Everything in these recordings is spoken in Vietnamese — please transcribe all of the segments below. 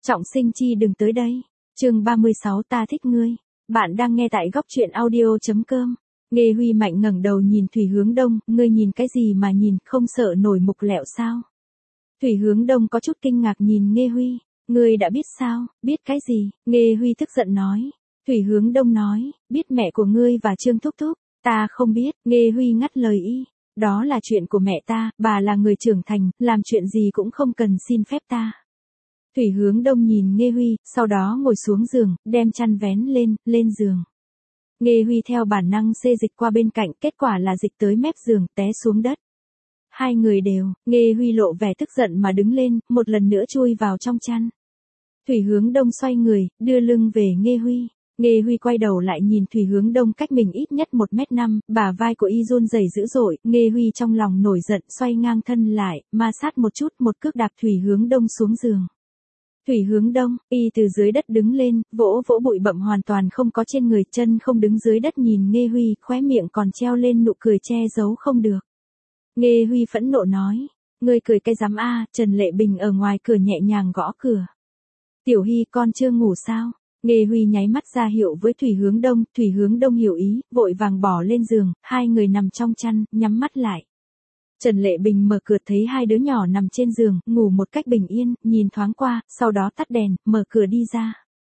Trọng sinh chi đừng tới đây. Chương 36 ta thích ngươi. Bạn đang nghe tại góc truyện audio.com. Nghê Huy mạnh ngẩng đầu nhìn Thủy Hướng Đông, ngươi nhìn cái gì mà nhìn, không sợ nổi mục lẹo sao? Thủy Hướng Đông có chút kinh ngạc nhìn Nghê Huy, ngươi đã biết sao, biết cái gì? Nghê Huy tức giận nói. Thủy Hướng Đông nói, biết mẹ của ngươi và Trương Thúc Thúc, ta không biết. Nghê Huy ngắt lời y, đó là chuyện của mẹ ta, bà là người trưởng thành, làm chuyện gì cũng không cần xin phép ta. Thủy Hướng Đông nhìn Nghê Huy, sau đó ngồi xuống giường, đem chăn vén lên giường. Nghê Huy theo bản năng xê dịch qua bên cạnh, kết quả là dịch tới mép giường, té xuống đất. Hai người đều, Nghê Huy lộ vẻ tức giận mà đứng lên, một lần nữa chui vào trong chăn. Thủy Hướng Đông xoay người, đưa lưng về Nghê Huy. Nghê Huy quay đầu lại nhìn Thủy Hướng Đông cách mình ít nhất 1m5, bả vai của y run rẩy dữ dội, Nghê Huy trong lòng nổi giận, xoay ngang thân lại, ma sát một chút, một cước đạp Thủy Hướng Đông xuống giường. Thủy Hướng Đông, y từ dưới đất đứng lên, vỗ vỗ bụi bặm hoàn toàn không có trên người, chân không đứng dưới đất nhìn Nghê Huy, khóe miệng còn treo lên nụ cười che giấu không được. Nghê Huy phẫn nộ nói, ngươi cười cái rắm a? Trần Lệ Bình ở ngoài cửa nhẹ nhàng gõ cửa. Tiểu Hy, con chưa ngủ sao? Nghê Huy nháy mắt ra hiệu với Thủy Hướng Đông hiểu ý, vội vàng bỏ lên giường, hai người nằm trong chăn, nhắm mắt lại. Trần Lệ Bình mở cửa thấy hai đứa nhỏ nằm trên giường, ngủ một cách bình yên, nhìn thoáng qua, sau đó tắt đèn, mở cửa đi ra.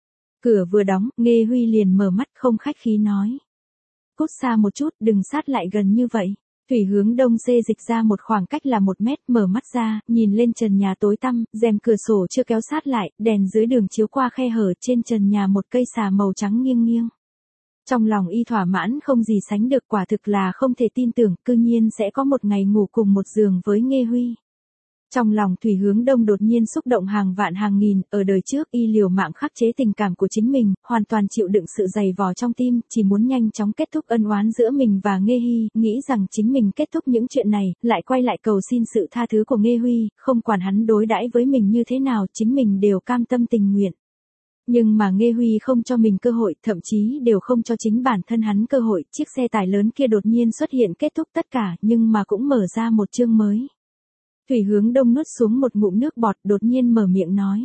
Cửa vừa đóng, Nghê Huy liền mở mắt không khách khí nói. Cút xa một chút, đừng sát lại gần như vậy. Thủy Hướng Đông xê dịch ra một khoảng cách là 1 mét, mở mắt ra, nhìn lên trần nhà tối tăm, rèm cửa sổ chưa kéo sát lại, đèn dưới đường chiếu qua khe hở trên trần nhà một cây xà màu trắng nghiêng nghiêng. Trong lòng y thỏa mãn không gì sánh được, quả thực là không thể tin tưởng, cư nhiên sẽ có một ngày ngủ cùng một giường với Nghê Huy. Trong lòng Thủy Hướng Đông đột nhiên xúc động hàng vạn hàng nghìn, ở đời trước y liều mạng khắc chế tình cảm của chính mình, hoàn toàn chịu đựng sự dày vò trong tim, chỉ muốn nhanh chóng kết thúc ân oán giữa mình và Nghê Huy, nghĩ rằng chính mình kết thúc những chuyện này, lại quay lại cầu xin sự tha thứ của Nghê Huy, không quản hắn đối đãi với mình như thế nào, chính mình đều cam tâm tình nguyện. Nhưng mà Nghê Huy không cho mình cơ hội, thậm chí đều không cho chính bản thân hắn cơ hội, chiếc xe tải lớn kia đột nhiên xuất hiện kết thúc tất cả, nhưng mà cũng mở ra một chương mới. Thủy Hướng Đông nuốt xuống một ngụm nước bọt, đột nhiên mở miệng nói.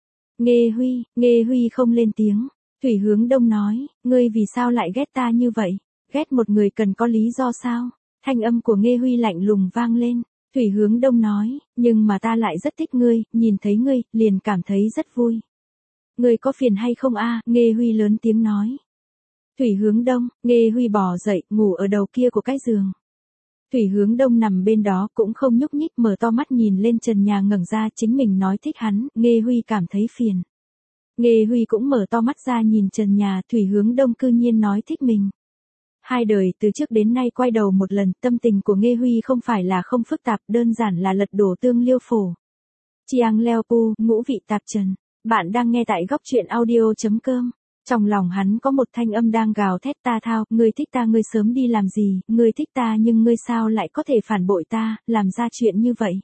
Nghê Huy không lên tiếng. Thủy Hướng Đông nói, ngươi vì sao lại ghét ta như vậy? Ghét một người cần có lý do sao? Thanh âm của Nghê Huy lạnh lùng vang lên. Thủy Hướng Đông nói, nhưng mà ta lại rất thích ngươi, nhìn thấy ngươi, liền cảm thấy rất vui. Ngươi có phiền hay không a? Nghê Huy lớn tiếng nói. Thủy Hướng Đông, Nghê Huy bò dậy, ngủ ở đầu kia của cái giường. Thủy Hướng Đông nằm bên đó cũng không nhúc nhích, mở to mắt nhìn lên trần nhà ngẩng ra, chính mình nói thích hắn, Nghê Huy cảm thấy phiền. Nghê Huy cũng mở to mắt ra nhìn trần nhà, Thủy Hướng Đông cư nhiên nói thích mình. Hai đời từ trước đến nay quay đầu một lần, tâm tình của Nghê Huy không phải là không phức tạp, đơn giản là lật đổ tương liêu phổ. Chiang leo pu, ngũ vị tạp trần. Bạn đang nghe tại góc truyện audio.com. Trong lòng hắn có một thanh âm đang gào thét, ta thao, ngươi thích ta ngươi sớm đi làm gì, ngươi thích ta nhưng ngươi sao lại có thể phản bội ta, làm ra chuyện như vậy.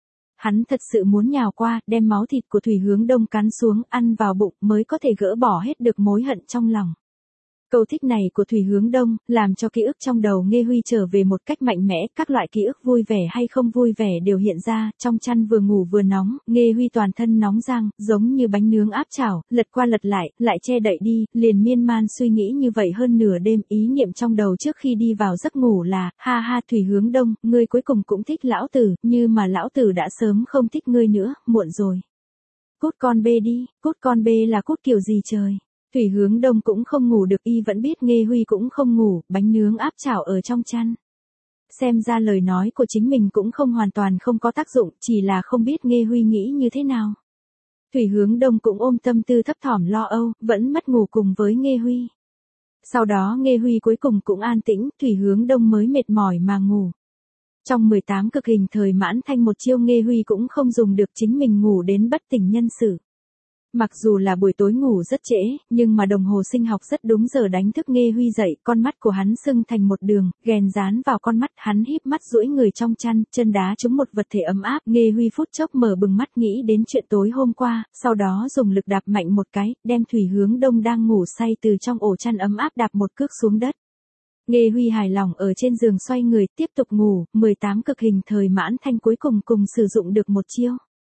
Hắn thật sự muốn nhào qua, đem máu thịt của Thủy Hướng Đông cắn xuống, ăn vào bụng mới có thể gỡ bỏ hết được mối hận trong lòng. Câu thích này của Thủy Hướng Đông, làm cho ký ức trong đầu Nghê Huy trở về một cách mạnh mẽ, các loại ký ức vui vẻ hay không vui vẻ đều hiện ra, trong chăn vừa ngủ vừa nóng, Nghê Huy toàn thân nóng rang, giống như bánh nướng áp chảo, lật qua lật lại che đậy đi, liền miên man suy nghĩ như vậy hơn nửa đêm, ý niệm trong đầu trước khi đi vào giấc ngủ là, ha ha Thủy Hướng Đông, ngươi cuối cùng cũng thích lão tử, như mà lão tử đã sớm không thích ngươi nữa, muộn rồi. Cút con bê đi, cút con bê là cút kiểu gì trời. Thủy Hướng Đông cũng không ngủ được, y vẫn biết Nghê Huy cũng không ngủ, bánh nướng áp chảo ở trong chăn. Xem ra lời nói của chính mình cũng không hoàn toàn không có tác dụng, chỉ là không biết Nghê Huy nghĩ như thế nào. Thủy Hướng Đông cũng ôm tâm tư thấp thỏm lo âu, vẫn mất ngủ cùng với Nghê Huy. Sau đó Nghê Huy cuối cùng cũng an tĩnh, Thủy Hướng Đông mới mệt mỏi mà ngủ. Trong 18 cực hình thời mãn thanh một chiêu Nghê Huy cũng không dùng được, chính mình ngủ đến bất tỉnh nhân sự. Mặc dù là buổi tối ngủ rất trễ, nhưng mà đồng hồ sinh học rất đúng giờ đánh thức Nghê Huy dậy, con mắt của hắn sưng thành một đường, ghèn dán vào con mắt, hắn híp mắt duỗi người trong chăn, chân đá trúng một vật thể ấm áp, Nghê Huy phút chốc mở bừng mắt nghĩ đến chuyện tối hôm qua, sau đó dùng lực đạp mạnh một cái, đem Thủy Hướng Đông đang ngủ say từ trong ổ chăn ấm áp đạp một cước xuống đất. Nghê Huy hài lòng ở trên giường xoay người tiếp tục ngủ, 18 cực hình thời mãn thanh cuối cùng sử dụng được một chiêu.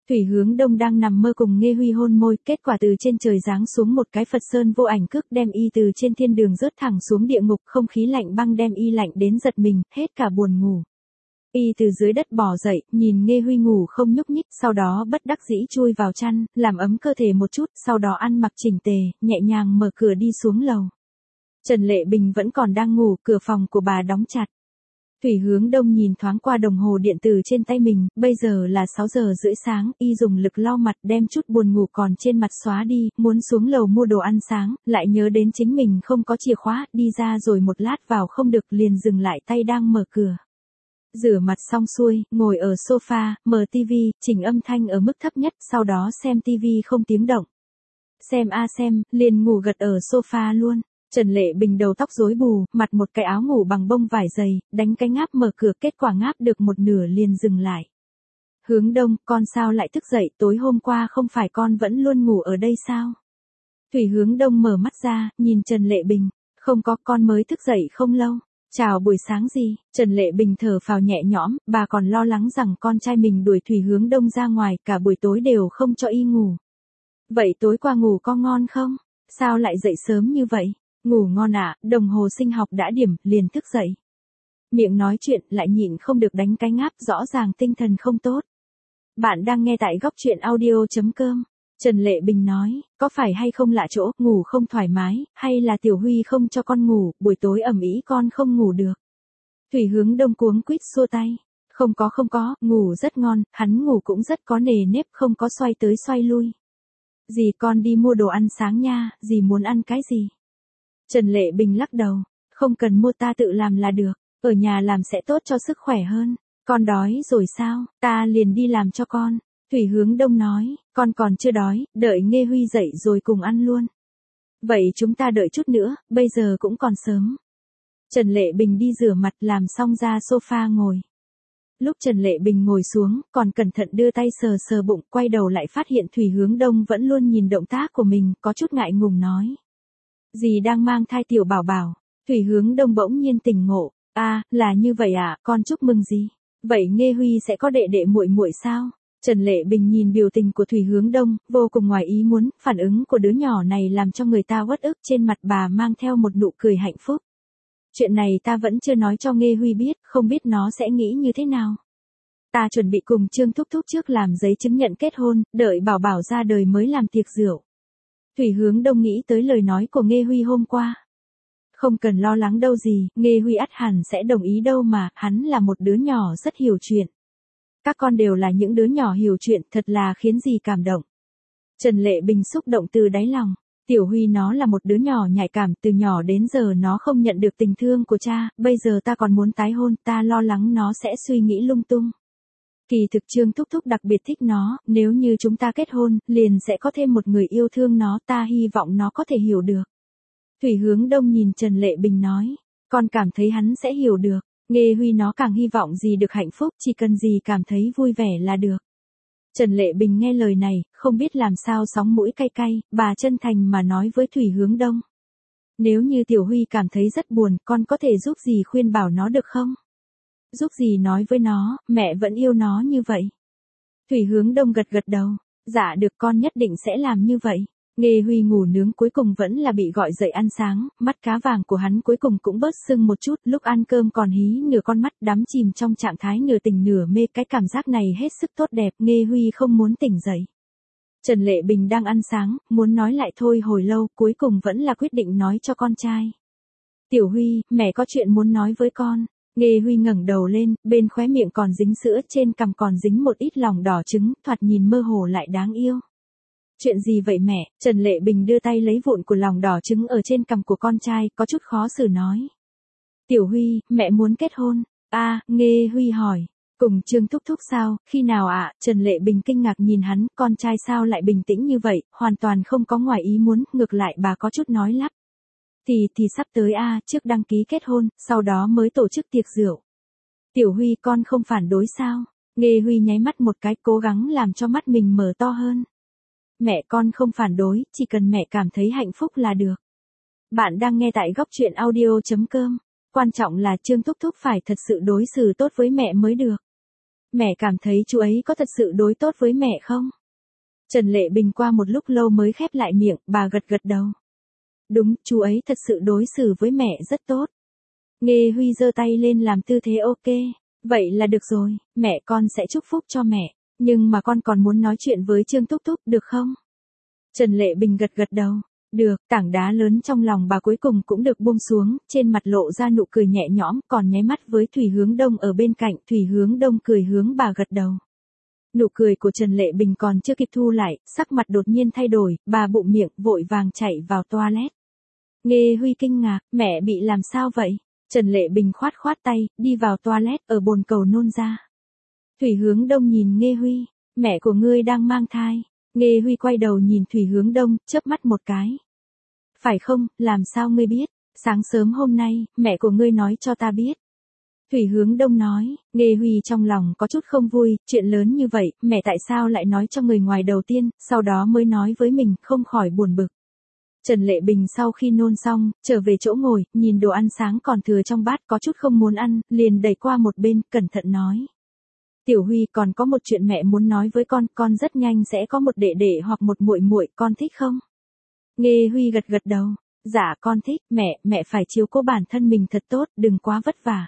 Thủy Hướng Đông đang nằm mơ cùng Nghê Huy hôn môi, kết quả từ trên trời giáng xuống một cái Phật Sơn vô ảnh cước đem y từ trên thiên đường rớt thẳng xuống địa ngục, không khí lạnh băng đem y lạnh đến giật mình, hết cả buồn ngủ. Y từ dưới đất bò dậy, nhìn Nghê Huy ngủ không nhúc nhích, sau đó bất đắc dĩ chui vào chăn, làm ấm cơ thể một chút, sau đó ăn mặc chỉnh tề, nhẹ nhàng mở cửa đi xuống lầu. Trần Lệ Bình vẫn còn đang ngủ, cửa phòng của bà đóng chặt. Thủy Hướng Đông nhìn thoáng qua đồng hồ điện tử trên tay mình, bây giờ là 6 giờ rưỡi sáng, y dùng lực lau mặt đem chút buồn ngủ còn trên mặt xóa đi, muốn xuống lầu mua đồ ăn sáng, lại nhớ đến chính mình không có chìa khóa, đi ra rồi một lát vào không được liền dừng lại tay đang mở cửa. Rửa mặt xong xuôi, ngồi ở sofa, mở tivi, chỉnh âm thanh ở mức thấp nhất, sau đó xem tivi không tiếng động. Xem, liền ngủ gật ở sofa luôn. Trần Lệ Bình đầu tóc rối bù, mặt một cái áo ngủ bằng bông vải dày, đánh cái ngáp mở cửa, kết quả ngáp được một nửa liền dừng lại. Hướng Đông, con sao lại thức dậy, tối hôm qua không phải con vẫn luôn ngủ ở đây sao? Thủy Hướng Đông mở mắt ra, nhìn Trần Lệ Bình, không có, con mới thức dậy không lâu. Chào buổi sáng gì, Trần Lệ Bình thở phào nhẹ nhõm, bà còn lo lắng rằng con trai mình đuổi Thủy Hướng Đông ra ngoài, cả buổi tối đều không cho y ngủ. Vậy tối qua ngủ có ngon không? Sao lại dậy sớm như vậy? Ngủ ngon ạ, đồng hồ sinh học đã điểm, liền thức dậy. Miệng nói chuyện lại nhịn không được đánh cái ngáp, rõ ràng tinh thần không tốt. Bạn đang nghe tại góc chuyện audio.com. Trần Lệ Bình nói, có phải hay không lạ chỗ, ngủ không thoải mái, hay là Tiểu Huy không cho con ngủ, buổi tối ầm ĩ con không ngủ được. Thủy Hướng Đông cuống quýt xua tay. Không có, ngủ rất ngon, hắn ngủ cũng rất có nề nếp, không có xoay tới xoay lui. Dì con đi mua đồ ăn sáng nha, dì muốn ăn cái gì? Trần Lệ Bình lắc đầu, không cần mua, ta tự làm là được, ở nhà làm sẽ tốt cho sức khỏe hơn. Con đói rồi sao, ta liền đi làm cho con. Thủy Hướng Đông nói, con còn chưa đói, đợi Nghê Huy dậy rồi cùng ăn luôn. Vậy chúng ta đợi chút nữa, bây giờ cũng còn sớm. Trần Lệ Bình đi rửa mặt làm xong ra sofa ngồi. Lúc Trần Lệ Bình ngồi xuống, còn cẩn thận đưa tay sờ sờ bụng, quay đầu lại phát hiện Thủy Hướng Đông vẫn luôn nhìn động tác của mình, có chút ngại ngùng nói. Dì đang mang thai tiểu bảo bảo. Thủy Hướng Đông bỗng nhiên tỉnh ngộ, là như vậy à, con chúc mừng gì? Vậy Nghê Huy sẽ có đệ đệ muội muội sao? Trần Lệ Bình nhìn biểu tình của Thủy Hướng Đông, vô cùng ngoài ý muốn, phản ứng của đứa nhỏ này làm cho người ta uất ức, trên mặt bà mang theo một nụ cười hạnh phúc. Chuyện này ta vẫn chưa nói cho Nghê Huy biết, không biết nó sẽ nghĩ như thế nào. Ta chuẩn bị cùng Trương Thúc Thúc trước làm giấy chứng nhận kết hôn, đợi bảo bảo ra đời mới làm tiệc rượu. Thủy Hướng Đông nghĩ tới lời nói của Nghê Huy hôm qua. Không cần lo lắng đâu gì, Nghê Huy ắt hẳn sẽ đồng ý đâu mà, hắn là một đứa nhỏ rất hiểu chuyện. Các con đều là những đứa nhỏ hiểu chuyện, thật là khiến dì cảm động. Trần Lệ Bình xúc động từ đáy lòng. Tiểu Huy nó là một đứa nhỏ nhạy cảm, từ nhỏ đến giờ nó không nhận được tình thương của cha, bây giờ ta còn muốn tái hôn, ta lo lắng nó sẽ suy nghĩ lung tung. Kỳ thực Trương Thúc Thúc đặc biệt thích nó, nếu như chúng ta kết hôn, liền sẽ có thêm một người yêu thương nó, ta hy vọng nó có thể hiểu được. Thủy Hướng Đông nhìn Trần Lệ Bình nói, con cảm thấy hắn sẽ hiểu được, Nghê Huy nó càng hy vọng gì được hạnh phúc, chỉ cần gì cảm thấy vui vẻ là được. Trần Lệ Bình nghe lời này, không biết làm sao sóng mũi cay cay, bà chân thành mà nói với Thủy Hướng Đông. Nếu như Tiểu Huy cảm thấy rất buồn, con có thể giúp dì khuyên bảo nó được không? Giúp dì nói với nó, mẹ vẫn yêu nó như vậy. Thủy Hướng Đông gật gật đầu, dạ được, con nhất định sẽ làm như vậy. Nghê Huy ngủ nướng cuối cùng vẫn là bị gọi dậy ăn sáng, mắt cá vàng của hắn cuối cùng cũng bớt sưng một chút, lúc ăn cơm còn hí nửa con mắt, đắm chìm trong trạng thái nửa tỉnh nửa mê, cái cảm giác này hết sức tốt đẹp, Nghê Huy không muốn tỉnh dậy. Trần Lệ Bình đang ăn sáng, muốn nói lại thôi hồi lâu, cuối cùng vẫn là quyết định nói cho con trai. Tiểu Huy, mẹ có chuyện muốn nói với con. Nghê Huy ngẩng đầu lên, bên khóe miệng còn dính sữa, trên cằm còn dính một ít lòng đỏ trứng, thoạt nhìn mơ hồ lại đáng yêu. Chuyện gì vậy mẹ? Trần Lệ Bình đưa tay lấy vụn của lòng đỏ trứng ở trên cằm của con trai, có chút khó xử nói. Tiểu Huy, mẹ muốn kết hôn. Nghê Huy hỏi. Cùng Trương Thúc Thúc sao, khi nào ạ? Trần Lệ Bình kinh ngạc nhìn hắn, con trai sao lại bình tĩnh như vậy, hoàn toàn không có ngoài ý muốn, ngược lại bà có chút nói lắp. Thì sắp tới trước đăng ký kết hôn, sau đó mới tổ chức tiệc rượu. Tiểu Huy con không phản đối sao? Nghê Huy nháy mắt một cái, cố gắng làm cho mắt mình mở to hơn. Mẹ con không phản đối, chỉ cần mẹ cảm thấy hạnh phúc là được. Bạn đang nghe tại góc chuyện audio.com. Quan trọng là Trương Thúc Thúc phải thật sự đối xử tốt với mẹ mới được. Mẹ cảm thấy chú ấy có thật sự đối tốt với mẹ không? Trần Lệ Bình qua một lúc lâu mới khép lại miệng, bà gật gật đầu. Đúng, chú ấy thật sự đối xử với mẹ rất tốt. Nghe Huy giơ tay lên làm tư thế ok. Vậy là được rồi, mẹ con sẽ chúc phúc cho mẹ. Nhưng mà con còn muốn nói chuyện với Trương Thúc Thúc được không? Trần Lệ Bình gật gật đầu. Được, tảng đá lớn trong lòng bà cuối cùng cũng được buông xuống, trên mặt lộ ra nụ cười nhẹ nhõm, còn nháy mắt với Thủy Hướng Đông ở bên cạnh, Thủy Hướng Đông cười hướng bà gật đầu. Nụ cười của Trần Lệ Bình còn chưa kịp thu lại, sắc mặt đột nhiên thay đổi, bà bụm miệng, vội vàng chạy vào toilet. Nghe Huy kinh ngạc, mẹ bị làm sao vậy? Trần Lệ Bình khoát khoát tay, đi vào toilet, ở bồn cầu nôn ra. Thủy Hướng Đông nhìn Nghe Huy, mẹ của ngươi đang mang thai. Nghe Huy quay đầu nhìn Thủy Hướng Đông, chớp mắt một cái. Phải không, làm sao ngươi biết? Sáng sớm hôm nay, mẹ của ngươi nói cho ta biết. Thủy Hướng Đông nói, Nghe Huy trong lòng có chút không vui, chuyện lớn như vậy, mẹ tại sao lại nói cho người ngoài đầu tiên, sau đó mới nói với mình, không khỏi buồn bực. Trần Lệ Bình sau khi nôn xong, trở về chỗ ngồi, nhìn đồ ăn sáng còn thừa trong bát có chút không muốn ăn, liền đẩy qua một bên, cẩn thận nói. Tiểu Huy, còn có một chuyện mẹ muốn nói với con rất nhanh sẽ có một đệ đệ hoặc một muội muội, con thích không? Nghe Huy gật gật đầu. Dạ con thích, mẹ phải chiếu cố bản thân mình thật tốt, đừng quá vất vả.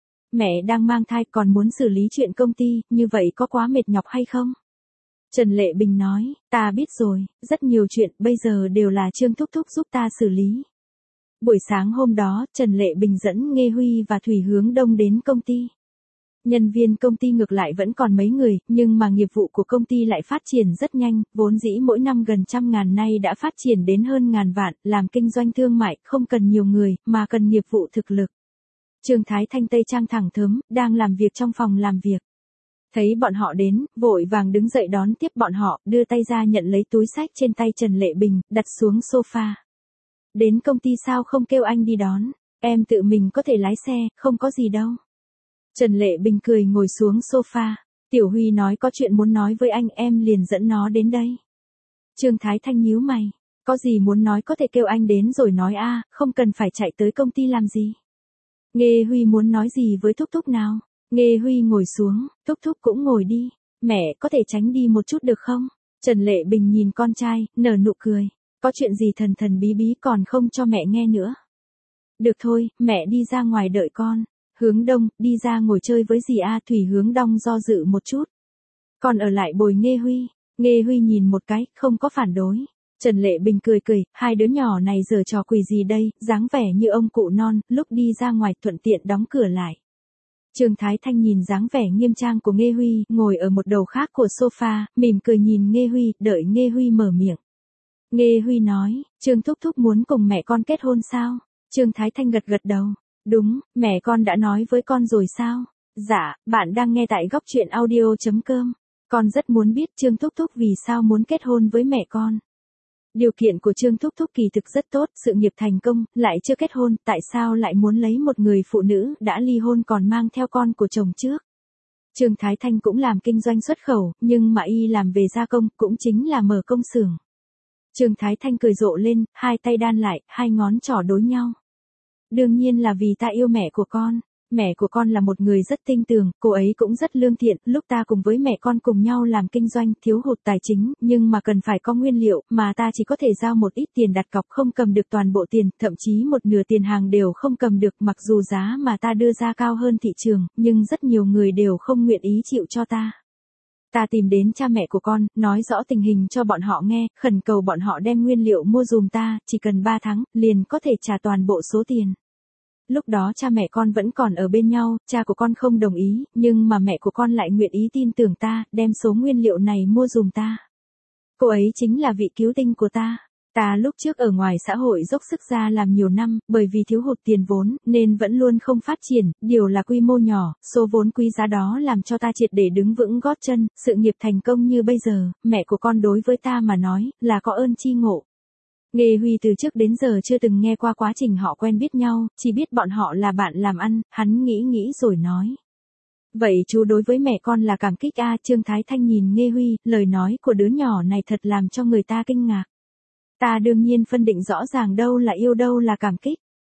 Mẹ đang mang thai còn muốn xử lý chuyện công ty, như vậy có quá mệt nhọc hay không? Trần Lệ Bình nói, ta biết rồi, rất nhiều chuyện bây giờ đều là Trương Thúc Thúc giúp ta xử lý. Buổi sáng hôm đó, Trần Lệ Bình dẫn Nghe Huy và Thủy Hướng Đông đến công ty. Nhân viên công ty ngược lại vẫn còn mấy người, nhưng mà nghiệp vụ của công ty lại phát triển rất nhanh, vốn dĩ mỗi năm gần 100.000 nay đã phát triển đến hơn 1.000 vạn, làm kinh doanh thương mại, không cần nhiều người, mà cần nghiệp vụ thực lực. Trương Thái Thanh tây trang thẳng thớm, đang làm việc trong phòng làm việc. Thấy bọn họ đến, vội vàng đứng dậy đón tiếp bọn họ, đưa tay ra nhận lấy túi xách trên tay Trần Lệ Bình, đặt xuống sofa. Đến công ty sao không kêu anh đi đón, em tự mình có thể lái xe, không có gì đâu. Trần Lệ Bình cười ngồi xuống sofa, Tiểu Huy nói có chuyện muốn nói với anh, em liền dẫn nó đến đây. Trương Thái Thanh nhíu mày, có gì muốn nói có thể kêu anh đến rồi nói a, không cần phải chạy tới công ty làm gì. Nghe Huy muốn nói gì với Thúc Thúc nào? Nghe Huy ngồi xuống, Thúc Thúc cũng ngồi đi, mẹ có thể tránh đi một chút được không? Trần Lệ Bình nhìn con trai, nở nụ cười, có chuyện gì thần thần bí bí còn không cho mẹ nghe nữa. Được thôi, mẹ đi ra ngoài đợi con. Hướng Đông, đi ra ngồi chơi với dì a. Thủy Hướng Đông do dự một chút. Còn ở lại bồi Nghe Huy. Nghe Huy nhìn một cái, không có phản đối. Trần Lệ Bình cười cười, hai đứa nhỏ này giở trò quỷ gì đây, dáng vẻ như ông cụ non, lúc đi ra ngoài thuận tiện đóng cửa lại. Trương Thái Thanh nhìn dáng vẻ nghiêm trang của Nghe Huy, ngồi ở một đầu khác của sofa, mỉm cười nhìn Nghe Huy, đợi Nghe Huy mở miệng. Nghe Huy nói, Trương Thúc Thúc muốn cùng mẹ con kết hôn sao? Trương Thái Thanh gật gật đầu. Đúng, mẹ con đã nói với con rồi sao? Dạ, bạn đang nghe tại góc truyện audio.com. Con rất muốn biết Trương Thúc Thúc vì sao muốn kết hôn với mẹ con. Điều kiện của Trương Thúc Thúc kỳ thực rất tốt, sự nghiệp thành công, lại chưa kết hôn, tại sao lại muốn lấy một người phụ nữ đã ly hôn còn mang theo con của chồng trước? Trương Thái Thanh cũng làm kinh doanh xuất khẩu, nhưng mà y làm về gia công, cũng chính là mở công xưởng. Trương Thái Thanh cười rộ lên, hai tay đan lại, hai ngón trỏ đối nhau. Đương nhiên là vì ta yêu mẹ của con. Mẹ của con là một người rất tinh tường, cô ấy cũng rất lương thiện, lúc ta cùng với mẹ con cùng nhau làm kinh doanh, thiếu hụt tài chính, nhưng mà cần phải có nguyên liệu, mà ta chỉ có thể giao một ít tiền đặt cọc, không cầm được toàn bộ tiền, thậm chí một nửa tiền hàng đều không cầm được, mặc dù giá mà ta đưa ra cao hơn thị trường, nhưng rất nhiều người đều không nguyện ý chịu cho ta. Ta tìm đến cha mẹ của con, nói rõ tình hình cho bọn họ nghe, khẩn cầu bọn họ đem nguyên liệu mua dùm ta, chỉ cần 3 tháng, liền có thể trả toàn bộ số tiền. Lúc đó cha mẹ con vẫn còn ở bên nhau, cha của con không đồng ý, nhưng mà mẹ của con lại nguyện ý tin tưởng ta, đem số nguyên liệu này mua dùm ta. Cô ấy chính là vị cứu tinh của ta. Ta lúc trước ở ngoài xã hội dốc sức ra làm nhiều năm, bởi vì thiếu hụt tiền vốn, nên vẫn luôn không phát triển, điều là quy mô nhỏ, số vốn quý giá đó làm cho ta triệt để đứng vững gót chân, sự nghiệp thành công như bây giờ, mẹ của con đối với ta mà nói, là có ơn chi ngộ. Nghe Huy từ trước đến giờ chưa từng nghe qua quá trình họ quen biết nhau, chỉ biết bọn họ là bạn làm ăn, hắn nghĩ rồi nói. Vậy chú đối với mẹ con là cảm kích a. Trương Thái Thanh nhìn Nghe Huy, lời nói của đứa nhỏ này thật làm cho người ta kinh ngạc. Ta đương nhiên phân định rõ ràng đâu là yêu đâu là cảm kích.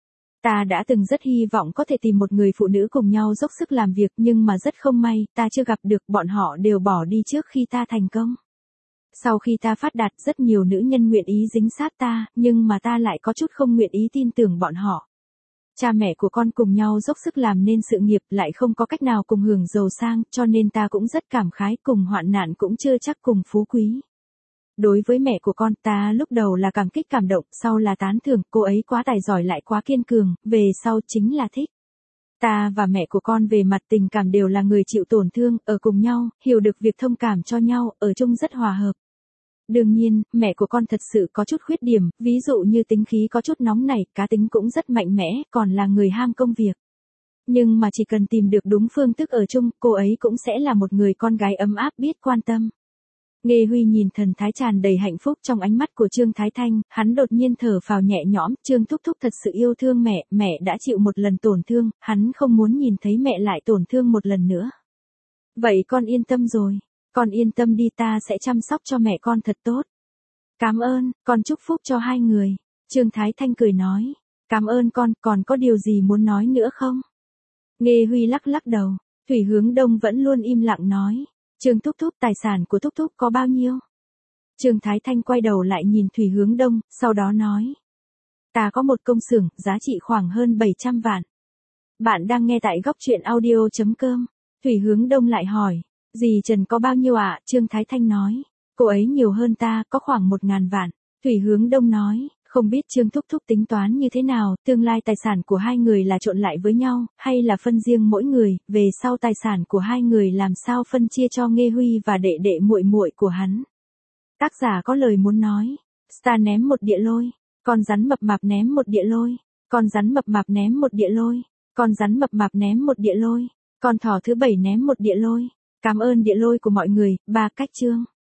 Ta đã từng rất hy vọng có thể tìm một người phụ nữ cùng nhau dốc sức làm việc nhưng mà rất không may, ta chưa gặp được, bọn họ đều bỏ đi trước khi ta thành công. Sau khi ta phát đạt rất nhiều nữ nhân nguyện ý dính sát ta, nhưng mà ta lại có chút không nguyện ý tin tưởng bọn họ. Cha mẹ của con cùng nhau dốc sức làm nên sự nghiệp lại không có cách nào cùng hưởng giàu sang, cho nên ta cũng rất cảm khái, cùng hoạn nạn cũng chưa chắc cùng phú quý. Đối với mẹ của con, ta lúc đầu là cảm kích cảm động, sau là tán thưởng, cô ấy quá tài giỏi lại quá kiên cường, về sau chính là thích. Ta và mẹ của con về mặt tình cảm đều là người chịu tổn thương, ở cùng nhau, hiểu được việc thông cảm cho nhau, ở chung rất hòa hợp. Đương nhiên, mẹ của con thật sự có chút khuyết điểm, ví dụ như tính khí có chút nóng nảy, cá tính cũng rất mạnh mẽ, còn là người ham công việc. Nhưng mà chỉ cần tìm được đúng phương thức ở chung, cô ấy cũng sẽ là một người con gái ấm áp biết quan tâm. Nghê Huy nhìn thần thái tràn đầy hạnh phúc trong ánh mắt của Trương Thái Thanh, hắn đột nhiên thở phào nhẹ nhõm, Trương Thúc Thúc thật sự yêu thương mẹ, mẹ đã chịu một lần tổn thương, hắn không muốn nhìn thấy mẹ lại tổn thương một lần nữa. Vậy con yên tâm rồi, con yên tâm đi, ta sẽ chăm sóc cho mẹ con thật tốt. Cảm ơn, con chúc phúc cho hai người. Trương Thái Thanh cười nói, cảm ơn con, còn có điều gì muốn nói nữa không? Nghê Huy lắc lắc đầu, Thủy Hướng Đông vẫn luôn im lặng nói. Trương Thúc Thúc, tài sản của Thúc Thúc có bao nhiêu? Trương Thái Thanh quay đầu lại nhìn Thủy Hướng Đông, sau đó nói. Ta có một công xưởng, giá trị khoảng hơn 700 vạn. Bạn đang nghe tại góc truyện audio.com. Thủy Hướng Đông lại hỏi, dì Trần có bao nhiêu ạ? Trương Thái Thanh nói, cô ấy nhiều hơn ta, có khoảng 1.000 vạn. Thủy Hướng Đông nói, không biết Trương Thúc Thúc tính toán như thế nào, tương lai tài sản của hai người là trộn lại với nhau, hay là phân riêng mỗi người, về sau tài sản của hai người làm sao phân chia cho Nghê Huy và đệ đệ muội muội của hắn. Tác giả có lời muốn nói, Star ném một địa lôi, con rắn mập mạp ném một địa lôi, con rắn mập mạp ném một địa lôi, con rắn mập mạp ném một địa lôi, con thỏ thứ 7 ném một địa lôi. Cảm ơn địa lôi của mọi người, 3 cách chương.